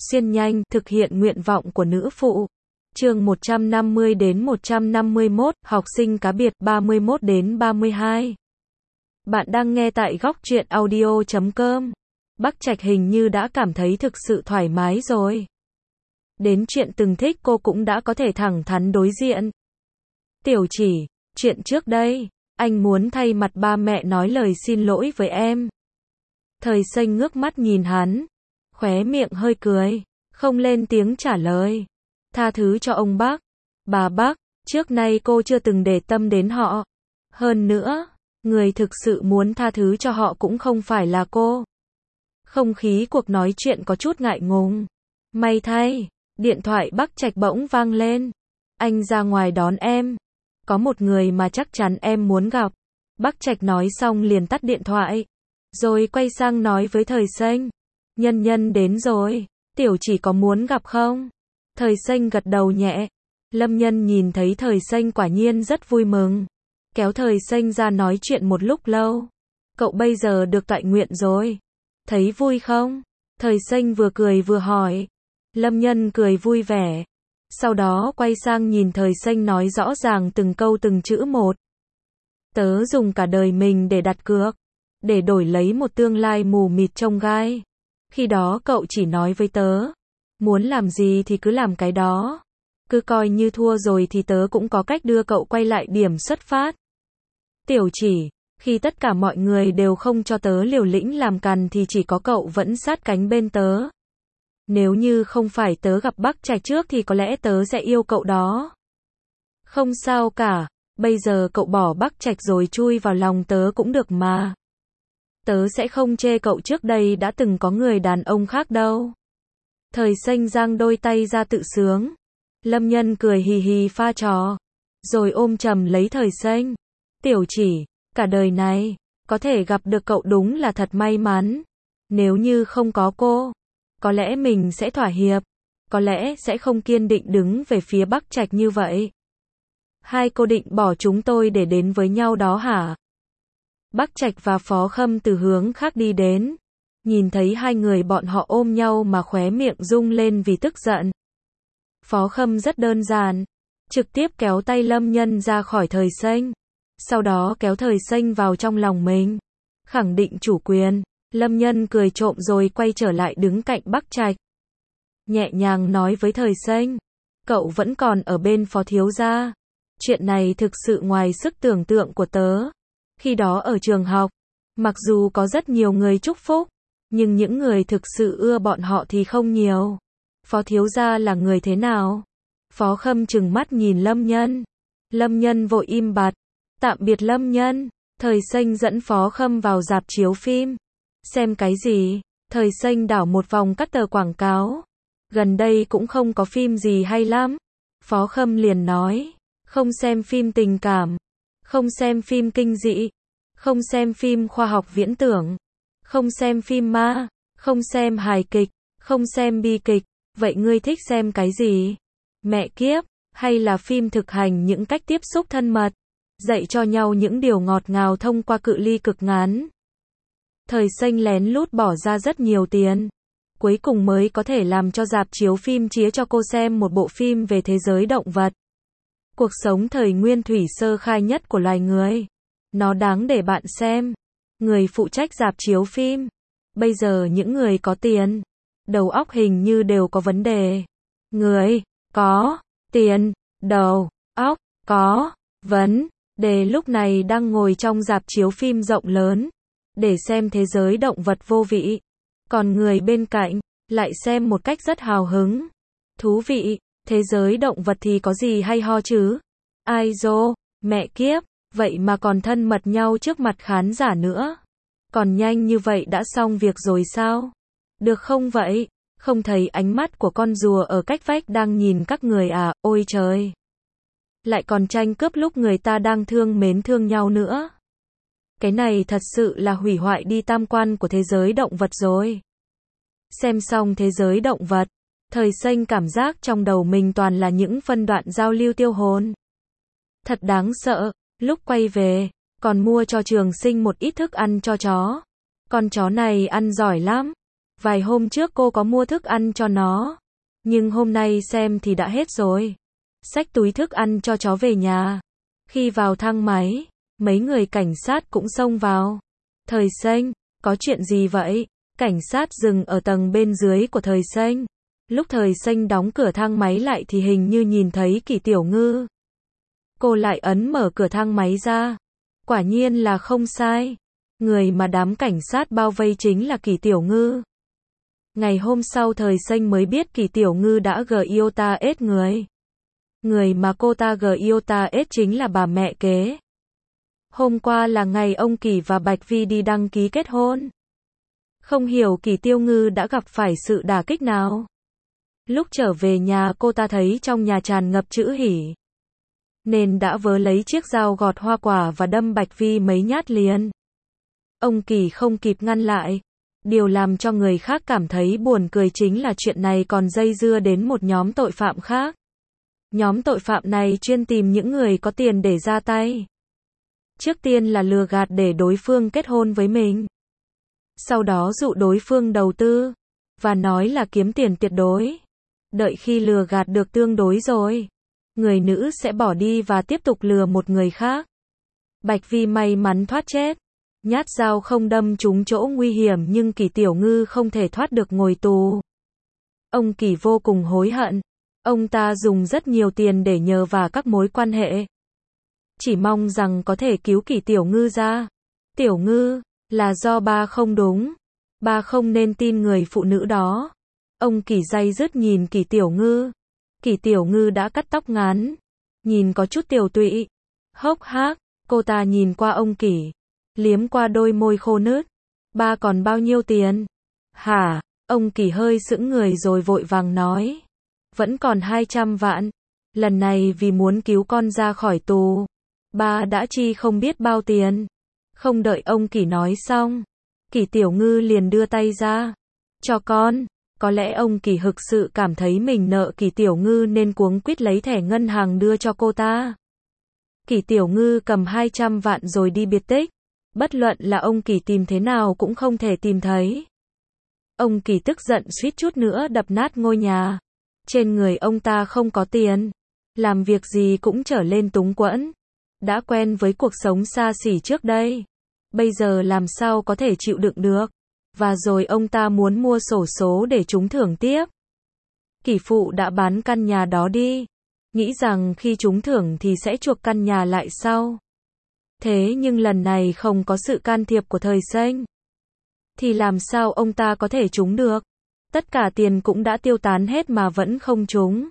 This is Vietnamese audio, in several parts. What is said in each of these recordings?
xuyên nhanh, thực hiện nguyện vọng của nữ phụ. Chương 150 đến 151, học sinh cá biệt 31 đến 32. Bạn đang nghe tại góc truyện audio.com. Bắc Trạch hình như đã cảm thấy thực sự thoải mái rồi. Đến chuyện từng thích cô cũng đã có thể thẳng thắn đối diện. Tiểu Chỉ, chuyện trước đây, anh muốn thay mặt ba mẹ nói lời xin lỗi với em. Thời Xanh ngước mắt nhìn hắn, khóe miệng hơi cười, không lên tiếng trả lời. Tha thứ cho ông Bắc, bà Bắc, trước nay cô chưa từng để tâm đến họ. Hơn nữa, người thực sự muốn tha thứ cho họ cũng không phải là cô. Không khí cuộc nói chuyện có chút ngại ngùng. May thay, điện thoại Bắc Trạch bỗng vang lên. Anh ra ngoài đón em. Có một người mà chắc chắn em muốn gặp. Bắc Trạch nói xong liền tắt điện thoại. Rồi quay sang nói với Thời Xanh. Nhân Nhân đến rồi, Tiểu Chỉ có muốn gặp không? Thời Xanh gật đầu nhẹ. Lâm Nhân nhìn thấy Thời Xanh quả nhiên rất vui mừng. Kéo Thời Xanh ra nói chuyện một lúc lâu. Cậu bây giờ được tọa nguyện rồi. Thấy vui không? Thời Xanh vừa cười vừa hỏi. Lâm Nhân cười vui vẻ. Sau đó quay sang nhìn Thời Xanh nói rõ ràng từng câu từng chữ một. Tớ dùng cả đời mình để đặt cược, để đổi lấy một tương lai mù mịt trông gai. Khi đó cậu chỉ nói với tớ, muốn làm gì thì cứ làm cái đó. Cứ coi như thua rồi thì tớ cũng có cách đưa cậu quay lại điểm xuất phát. Tiểu Chỉ, khi tất cả mọi người đều không cho tớ liều lĩnh làm càn thì chỉ có cậu vẫn sát cánh bên tớ. Nếu như không phải tớ gặp Bắc Trạch trước thì có lẽ tớ sẽ yêu cậu đó. Không sao cả, bây giờ cậu bỏ Bắc Trạch rồi chui vào lòng tớ cũng được mà. Tớ sẽ không chê cậu trước đây đã từng có người đàn ông khác đâu. Thời Xanh giang đôi tay ra tự sướng. Lâm Nhân cười hì hì pha trò. Rồi ôm chầm lấy Thời Xanh. Tiểu Chỉ, cả đời này, có thể gặp được cậu đúng là thật may mắn. Nếu như không có cô, có lẽ mình sẽ thỏa hiệp. Có lẽ sẽ không kiên định đứng về phía Bắc Trạch như vậy. Hai cô định bỏ chúng tôi để đến với nhau đó hả? Bắc Trạch và Phó Khâm từ hướng khác đi đến. Nhìn thấy hai người bọn họ ôm nhau mà khóe miệng rung lên vì tức giận. Phó Khâm rất đơn giản. Trực tiếp kéo tay Lâm Nhân ra khỏi Thời Xanh. Sau đó kéo Thời Xanh vào trong lòng mình. Khẳng định chủ quyền. Lâm Nhân cười trộm rồi quay trở lại đứng cạnh Bắc Trạch. Nhẹ nhàng nói với Thời Xanh. Cậu vẫn còn ở bên Phó thiếu gia. Chuyện này thực sự ngoài sức tưởng tượng của tớ. Khi đó ở trường học, mặc dù có rất nhiều người chúc phúc, nhưng những người thực sự ưa bọn họ thì không nhiều. Phó thiếu gia là người thế nào? Phó Khâm trừng mắt nhìn Lâm Nhân. Lâm Nhân vội im bặt. Tạm biệt Lâm Nhân. Thời Xanh dẫn Phó Khâm vào rạp chiếu phim. Xem cái gì? Thời Xanh đảo một vòng các tờ quảng cáo. Gần đây cũng không có phim gì hay lắm. Phó Khâm liền nói. Không xem phim tình cảm. Không xem phim kinh dị. Không xem phim khoa học viễn tưởng. Không xem phim ma. Không xem hài kịch. Không xem bi kịch. Vậy ngươi thích xem cái gì? Mẹ kiếp, hay là phim thực hành những cách tiếp xúc thân mật, dạy cho nhau những điều ngọt ngào thông qua cự ly cực ngắn. Thời Xanh lén lút bỏ ra rất nhiều tiền, cuối cùng mới có thể làm cho rạp chiếu phim chiếu cho cô xem một bộ phim về thế giới động vật. Cuộc sống thời nguyên thủy sơ khai nhất của loài người. Nó đáng để bạn xem. Người phụ trách rạp chiếu phim. Bây giờ những người có tiền, đầu óc hình như đều có vấn đề. Người có tiền, đầu óc có vấn đề lúc này đang ngồi trong rạp chiếu phim rộng lớn để xem thế giới động vật vô vị. Còn người bên cạnh lại xem một cách rất hào hứng. Thú vị, thế giới động vật thì có gì hay ho chứ? Ai dô, mẹ kiếp, vậy mà còn thân mật nhau trước mặt khán giả nữa. Còn nhanh như vậy đã xong việc rồi sao? Được không vậy? Không thấy ánh mắt của con rùa ở cách vách đang nhìn các người à, ôi trời. Lại còn tranh cướp lúc người ta đang thương mến thương nhau nữa. Cái này thật sự là hủy hoại đi tam quan của thế giới động vật rồi. Xem xong thế giới động vật, Thời Xanh cảm giác trong đầu mình toàn là những phân đoạn giao lưu tiêu hồn. Thật đáng sợ, lúc quay về, còn mua cho Trường Sinh một ít thức ăn cho chó. Con chó này ăn giỏi lắm. Vài hôm trước cô có mua thức ăn cho nó, nhưng hôm nay xem thì đã hết rồi. Xách túi thức ăn cho chó về nhà. Khi vào thang máy, mấy người cảnh sát cũng xông vào. Thời Xanh, có chuyện gì vậy? Cảnh sát dừng ở tầng bên dưới của Thời Xanh. Lúc Thời Xanh đóng cửa thang máy lại thì hình như nhìn thấy Kỷ Tiểu Ngư. Cô lại ấn mở cửa thang máy ra. Quả nhiên là không sai. Người mà đám cảnh sát bao vây chính là Kỷ Tiểu Ngư. Ngày hôm sau Thời Xanh mới biết Kỷ Tiểu Ngư đã GIOTA người. Người mà cô ta GIOTA chính là bà mẹ kế. Hôm qua là ngày ông Kỷ và Bạch Vi đi đăng ký kết hôn. Không hiểu Kỷ Tiểu Ngư đã gặp phải sự đả kích nào. Lúc trở về nhà cô ta thấy trong nhà tràn ngập chữ hỉ. Nên đã vớ lấy chiếc dao gọt hoa quả và đâm Bạch Vi mấy nhát liền. Ông Kỷ không kịp ngăn lại. Điều làm cho người khác cảm thấy buồn cười chính là chuyện này còn dây dưa đến một nhóm tội phạm khác. Nhóm tội phạm này chuyên tìm những người có tiền để ra tay. Trước tiên là lừa gạt để đối phương kết hôn với mình. Sau đó dụ đối phương đầu tư. Và nói là kiếm tiền tuyệt đối. Đợi khi lừa gạt được tương đối rồi, người nữ sẽ bỏ đi và tiếp tục lừa một người khác. Bạch Vi may mắn thoát chết. Nhát dao không đâm trúng chỗ nguy hiểm nhưng Kỷ Tiểu Ngư không thể thoát được ngồi tù. Ông Kỷ vô cùng hối hận. Ông ta dùng rất nhiều tiền để nhờ vào các mối quan hệ. Chỉ mong rằng có thể cứu Kỷ Tiểu Ngư ra. Tiểu Ngư, là do ba không đúng. Ba không nên tin người phụ nữ đó. Ông Kỷ day dứt nhìn Kỷ Tiểu Ngư. Kỷ Tiểu Ngư đã cắt tóc ngắn. Nhìn có chút tiều tụy. Hốc hác, cô ta nhìn qua ông Kỷ. Liếm qua đôi môi khô nứt. Ba còn bao nhiêu tiền? Hả? Ông Kỷ hơi sững người rồi vội vàng nói. Vẫn còn 200 vạn. Lần này vì muốn cứu con ra khỏi tù. Ba đã chi không biết bao tiền. Không đợi ông Kỷ nói xong. Kỷ Tiểu Ngư liền đưa tay ra. Cho con. Có lẽ ông Kỷ thực sự cảm thấy mình nợ Kỷ Tiểu Ngư nên cuống quýt lấy thẻ ngân hàng đưa cho cô ta. Kỷ Tiểu Ngư cầm 200 vạn rồi đi biệt tích. Bất luận là ông Kỷ tìm thế nào cũng không thể tìm thấy. Ông Kỷ tức giận suýt chút nữa đập nát ngôi nhà. Trên người ông ta không có tiền. Làm việc gì cũng trở lên túng quẫn. Đã quen với cuộc sống xa xỉ trước đây. Bây giờ làm sao có thể chịu đựng được. Và rồi ông ta muốn mua xổ số để trúng thưởng tiếp. Kỷ phụ đã bán căn nhà đó đi. Nghĩ rằng khi trúng thưởng thì sẽ chuộc căn nhà lại sau. Thế nhưng lần này không có sự can thiệp của Thời Xanh. Thì làm sao ông ta có thể trúng được? Tất cả tiền cũng đã tiêu tán hết mà vẫn không trúng.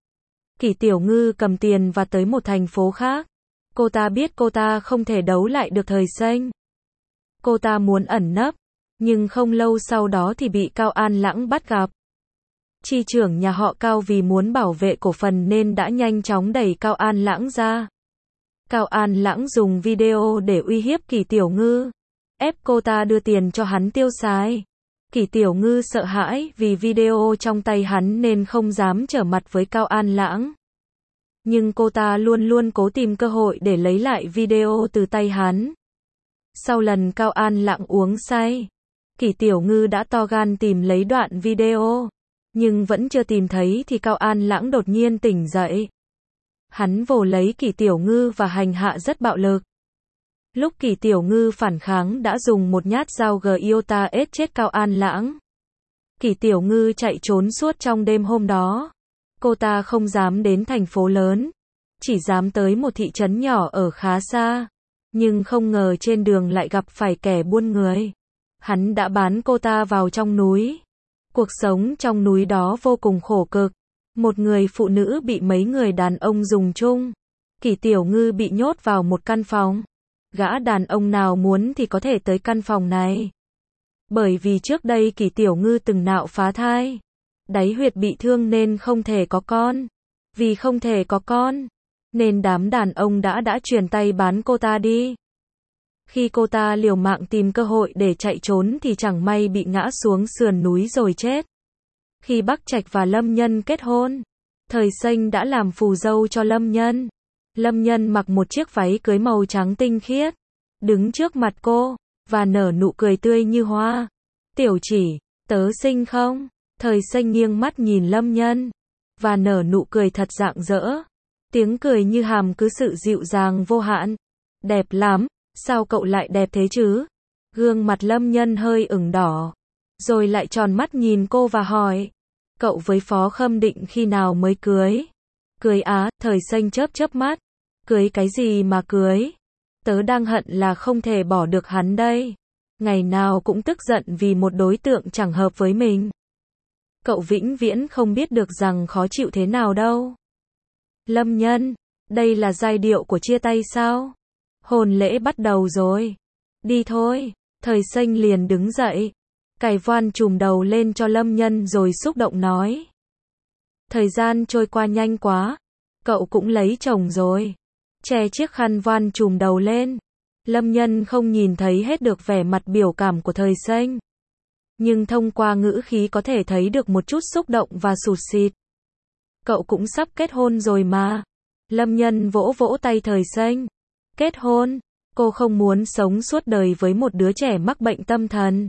Kỷ Tiểu Ngư cầm tiền và tới một thành phố khác. Cô ta biết cô ta không thể đấu lại được Thời Xanh. Cô ta muốn ẩn nấp. Nhưng không lâu sau đó thì bị Cao An Lãng bắt gặp. Chi trưởng nhà họ Cao vì muốn bảo vệ cổ phần nên đã nhanh chóng đẩy Cao An Lãng ra. Cao An Lãng dùng video để uy hiếp Kỷ Tiểu Ngư. Ép cô ta đưa tiền cho hắn tiêu xài. Kỷ Tiểu Ngư sợ hãi vì video trong tay hắn nên không dám trở mặt với Cao An Lãng. Nhưng cô ta luôn luôn cố tìm cơ hội để lấy lại video từ tay hắn. Sau lần Cao An Lãng uống say, Kỷ Tiểu Ngư đã to gan tìm lấy đoạn video. Nhưng vẫn chưa tìm thấy thì Cao An Lãng đột nhiên tỉnh dậy. Hắn vồ lấy Kỷ Tiểu Ngư và hành hạ rất bạo lực. Lúc Kỷ Tiểu Ngư phản kháng đã dùng một nhát dao GIOTA chết Cao An Lãng. Kỷ Tiểu Ngư chạy trốn suốt trong đêm hôm đó. Cô ta không dám đến thành phố lớn. Chỉ dám tới một thị trấn nhỏ ở khá xa. Nhưng không ngờ trên đường lại gặp phải kẻ buôn người. Hắn đã bán cô ta vào trong núi. Cuộc sống trong núi đó vô cùng khổ cực. Một người phụ nữ bị mấy người đàn ông dùng chung. Kỷ Tiểu Ngư bị nhốt vào một căn phòng. Gã đàn ông nào muốn thì có thể tới căn phòng này. Bởi vì trước đây Kỷ Tiểu Ngư từng nạo phá thai. Đáy huyệt bị thương nên không thể có con. Vì không thể có con, nên đám đàn ông đã chuyển tay bán cô ta đi. Khi cô ta liều mạng tìm cơ hội để chạy trốn thì chẳng may bị ngã xuống sườn núi rồi chết. Khi Bắc Trạch và Lâm Nhân kết hôn, Thời Xanh đã làm phù dâu cho Lâm Nhân. Lâm Nhân mặc một chiếc váy cưới màu trắng tinh khiết, đứng trước mặt cô, và nở nụ cười tươi như hoa. Tiểu Chỉ, Tớ xinh không? Thời xanh nghiêng mắt nhìn Lâm Nhân, và nở nụ cười thật rạng rỡ. Tiếng cười như hàm cứ sự dịu dàng vô hạn. Đẹp lắm, sao cậu lại đẹp thế chứ? Gương mặt Lâm Nhân hơi ửng đỏ, rồi lại tròn mắt nhìn cô và hỏi, cậu với Phó Khâm định khi nào mới cưới? Cưới á, thời xanh chớp chớp mắt. Cưới cái gì mà cưới? Tớ đang hận là không thể bỏ được hắn đây. Ngày nào cũng tức giận vì một đối tượng chẳng hợp với mình. Cậu vĩnh viễn không biết được rằng khó chịu thế nào đâu. Lâm Nhân, đây là giai điệu của chia tay sao? Hôn lễ bắt đầu rồi. Đi thôi. Thời xanh liền đứng dậy, cài voan trùm đầu lên cho Lâm Nhân rồi xúc động nói. Thời gian trôi qua nhanh quá. Cậu cũng lấy chồng rồi. Che chiếc khăn voan trùm đầu lên. Lâm Nhân không nhìn thấy hết được vẻ mặt biểu cảm của thời xanh, nhưng thông qua ngữ khí có thể thấy được một chút xúc động và sụt sịt. Cậu cũng sắp kết hôn rồi mà. Lâm Nhân vỗ vỗ tay thời xanh. Kết hôn? Cô không muốn sống suốt đời với một đứa trẻ mắc bệnh tâm thần.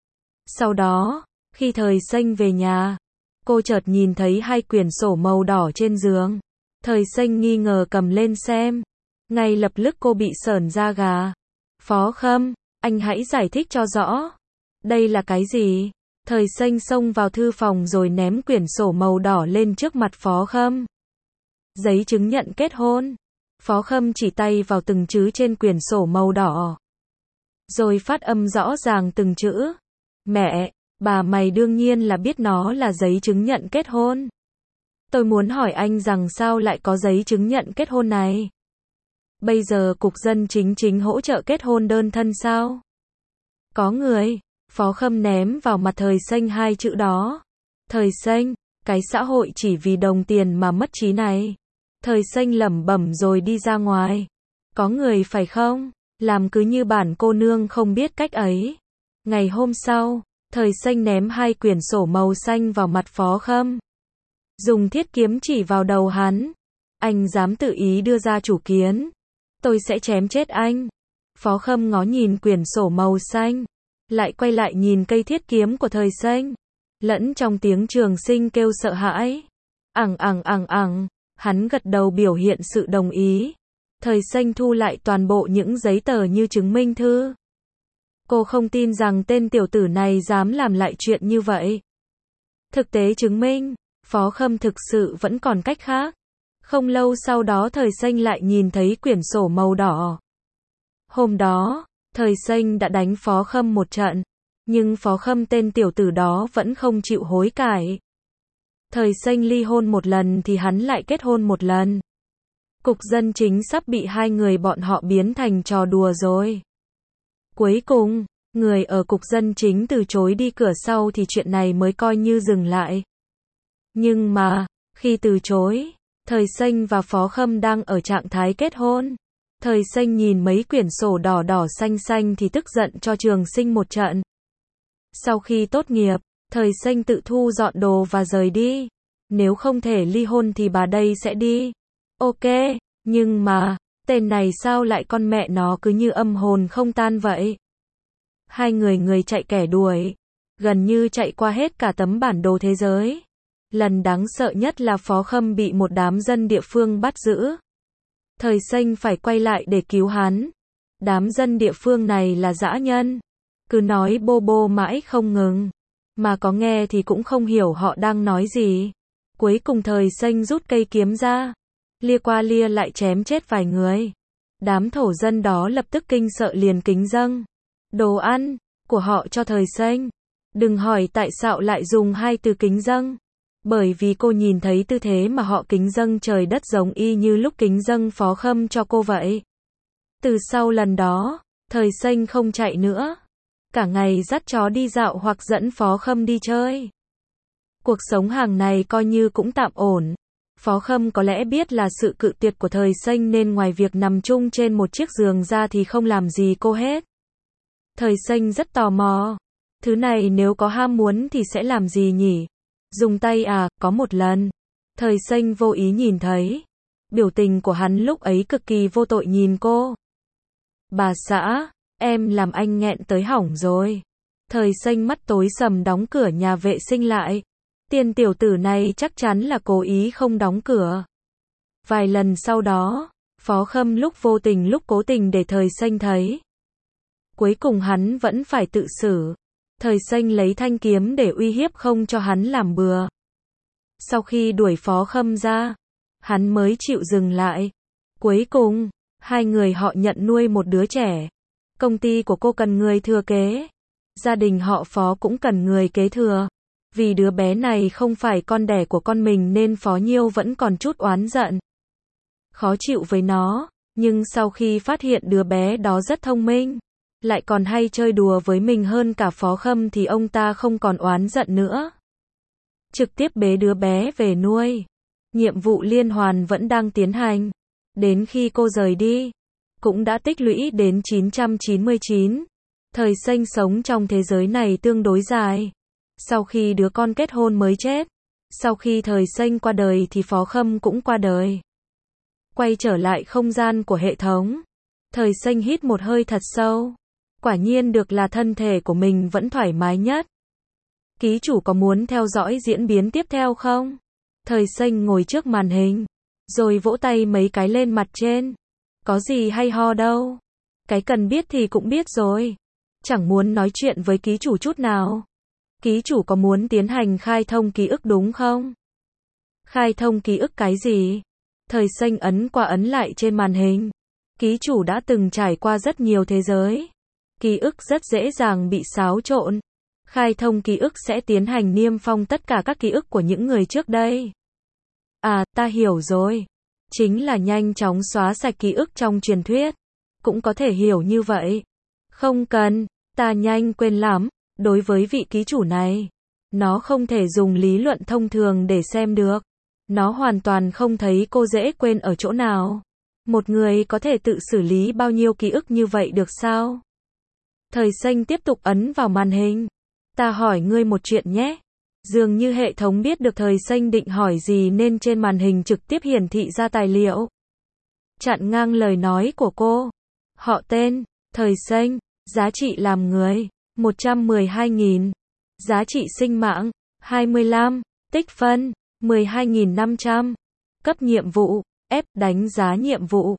Sau đó, khi thời xanh về nhà, cô chợt nhìn thấy 2 quyển sổ màu đỏ trên giường. Thời xanh nghi ngờ cầm lên xem. Ngay lập tức cô bị sởn da gà. Phó Khâm, anh hãy giải thích cho rõ. Đây là cái gì? Thời xanh xông vào thư phòng rồi ném quyển sổ màu đỏ lên trước mặt Phó Khâm. Giấy chứng nhận kết hôn. Phó Khâm chỉ tay vào từng chữ trên quyển sổ màu đỏ, rồi phát âm rõ ràng từng chữ. Mẹ, bà mày đương nhiên là biết nó là giấy chứng nhận kết hôn. Tôi muốn hỏi anh rằng sao lại có giấy chứng nhận kết hôn này? Bây giờ Cục Dân chính hỗ trợ kết hôn đơn thân sao? Có người. Phó Khâm ném vào mặt thời xanh 2 chữ đó. Thời xanh, cái xã hội chỉ vì đồng tiền mà mất trí này. Thời xanh lẩm bẩm rồi đi ra ngoài. Có người phải không? Làm cứ như bản cô nương không biết cách ấy. Ngày hôm sau, thời xanh ném 2 quyển sổ màu xanh vào mặt Phó Khâm. Dùng thiết kiếm chỉ vào đầu hắn. Anh dám tự ý đưa ra chủ kiến, tôi sẽ chém chết anh. Phó Khâm ngó nhìn quyển sổ màu xanh, lại quay lại nhìn cây thiết kiếm của thời xanh. Lẫn trong tiếng Trường Sinh kêu sợ hãi. Hắn gật đầu biểu hiện sự đồng ý. Thời xanh thu lại toàn bộ những giấy tờ như chứng minh thư. Cô không tin rằng tên tiểu tử này dám làm lại chuyện như vậy. Thực tế chứng minh, Phó Khâm thực sự vẫn còn cách khác. Không lâu sau đó thời xanh lại nhìn thấy quyển sổ màu đỏ. Hôm đó, thời xanh đã đánh Phó Khâm một trận, nhưng Phó Khâm tên tiểu tử đó vẫn không chịu hối cải. Thời xanh ly hôn một lần thì hắn lại kết hôn một lần. Cục Dân Chính sắp bị 2 người bọn họ biến thành trò đùa rồi. Cuối cùng, người ở Cục Dân Chính từ chối đi cửa sau thì chuyện này mới coi như dừng lại. Nhưng mà, khi từ chối, thời xanh và Phó Khâm đang ở trạng thái kết hôn. Thời xanh nhìn mấy quyển sổ đỏ đỏ xanh xanh thì tức giận cho Trường Sinh một trận. Sau khi tốt nghiệp, thời xanh tự thu dọn đồ và rời đi. Nếu không thể ly hôn thì bà đây sẽ đi. Ok, nhưng mà, tên này sao lại con mẹ nó cứ như âm hồn không tan vậy? 2 người chạy kẻ đuổi, gần như chạy qua hết cả tấm bản đồ thế giới. Lần đáng sợ nhất là Phó Khâm bị một đám dân địa phương bắt giữ. Thời xanh phải quay lại để cứu hắn. Đám dân địa phương này là dã nhân, cứ nói bô bô mãi không ngừng, mà có nghe thì cũng không hiểu họ đang nói gì. Cuối cùng thời xanh rút cây kiếm ra, lia qua lia lại chém chết vài người. Đám thổ dân đó lập tức kinh sợ liền kính dâng đồ ăn của họ cho thời xanh. Đừng hỏi tại sao lại dùng 2 từ kính dâng. Bởi vì cô nhìn thấy tư thế mà họ kính dâng trời đất giống y như lúc kính dâng Phó Khâm cho cô vậy. Từ sau lần đó, thời xanh không chạy nữa. Cả ngày dắt chó đi dạo hoặc dẫn Phó Khâm đi chơi. Cuộc sống hàng này coi như cũng tạm ổn. Phó Khâm có lẽ biết là sự cự tuyệt của thời xanh nên ngoài việc nằm chung trên một chiếc giường ra thì không làm gì cô hết. Thời xanh rất tò mò. Thứ này nếu có ham muốn thì sẽ làm gì nhỉ? Dùng tay à? Có một lần, thời xanh vô ý nhìn thấy. Biểu tình của hắn lúc ấy cực kỳ vô tội nhìn cô. Bà xã, em làm anh nghẹn tới hỏng rồi. Thời xanh mắt tối sầm đóng cửa nhà vệ sinh lại. Tiền tiểu tử này chắc chắn là cố ý không đóng cửa. Vài lần sau đó, Phó Khâm lúc vô tình lúc cố tình để Thời xanh thấy. Cuối cùng hắn vẫn phải tự xử. Thời xanh lấy thanh kiếm để uy hiếp không cho hắn làm bừa. Sau khi đuổi Phó Khâm ra, hắn mới chịu dừng lại. Cuối cùng, hai người họ nhận nuôi một đứa trẻ. Công ty của cô cần người thừa kế. Gia đình họ Phó cũng cần người kế thừa. Vì đứa bé này không phải con đẻ của con mình nên Phó Nhiêu vẫn còn chút oán giận. Khó chịu với nó, nhưng sau khi phát hiện đứa bé đó rất thông minh, lại còn hay chơi đùa với mình hơn cả Phó Khâm thì ông ta không còn oán giận nữa. Trực tiếp bế đứa bé về nuôi. Nhiệm vụ liên hoàn vẫn đang tiến hành. Đến khi cô rời đi, cũng đã tích lũy đến 999. Thời xanh sống trong thế giới này tương đối dài. Sau khi đứa con kết hôn mới chết. Sau khi Thời xanh qua đời thì Phó Khâm cũng qua đời. Quay trở lại không gian của hệ thống. Thời xanh hít một hơi thật sâu. Quả nhiên được là thân thể của mình vẫn thoải mái nhất. Ký chủ có muốn theo dõi diễn biến tiếp theo không? Thời xanh ngồi trước màn hình, rồi vỗ tay mấy cái lên mặt trên. Có gì hay ho đâu. Cái cần biết thì cũng biết rồi. Chẳng muốn nói chuyện với ký chủ chút nào. Ký chủ có muốn tiến hành khai thông ký ức đúng không? Khai thông ký ức cái gì? Thời xanh ấn qua ấn lại trên màn hình. Ký chủ đã từng trải qua rất nhiều thế giới. Ký ức rất dễ dàng bị xáo trộn. Khai thông ký ức sẽ tiến hành niêm phong tất cả các ký ức của những người trước đây. À, ta hiểu rồi. Chính là nhanh chóng xóa sạch ký ức trong truyền thuyết. Cũng có thể hiểu như vậy. Không cần, ta nhanh quên lắm. Đối với vị ký chủ này, nó không thể dùng lý luận thông thường để xem được. Nó hoàn toàn không thấy cô dễ quên ở chỗ nào. Một người có thể tự xử lý bao nhiêu ký ức như vậy được sao? Thời xanh tiếp tục ấn vào màn hình. Ta hỏi ngươi một chuyện nhé. Dường như hệ thống biết được Thời xanh định hỏi gì nên trên màn hình trực tiếp hiển thị ra tài liệu. Chặn ngang lời nói của cô. Họ tên, Thời xanh, giá trị làm người, 112.000. Giá trị sinh mạng, 25. Tích phân, 12.500. Cấp nhiệm vụ, F đánh giá nhiệm vụ,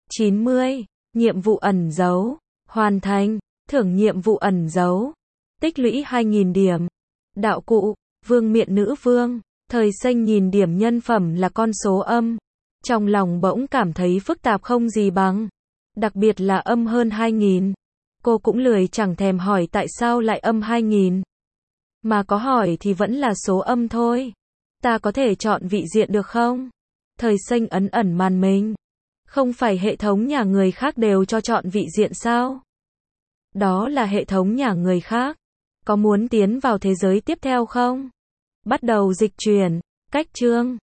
90. Nhiệm vụ ẩn giấu, hoàn thành, thưởng nhiệm vụ ẩn giấu. Tích lũy 2.000 điểm. Đạo cụ, vương miện nữ vương. Thời xanh nhìn điểm nhân phẩm là con số âm. Trong lòng bỗng cảm thấy phức tạp không gì bằng. Đặc biệt là âm hơn 2.000. Cô cũng lười chẳng thèm hỏi tại sao lại âm 2.000. Mà có hỏi thì vẫn là số âm thôi. Ta có thể chọn vị diện được không? Thời xanh ấn ẩn màn mình. Không phải hệ thống nhà người khác đều cho chọn vị diện sao? Đó là hệ thống nhà người khác. Có muốn tiến vào thế giới tiếp theo không? Bắt đầu dịch chuyển. Cách chương.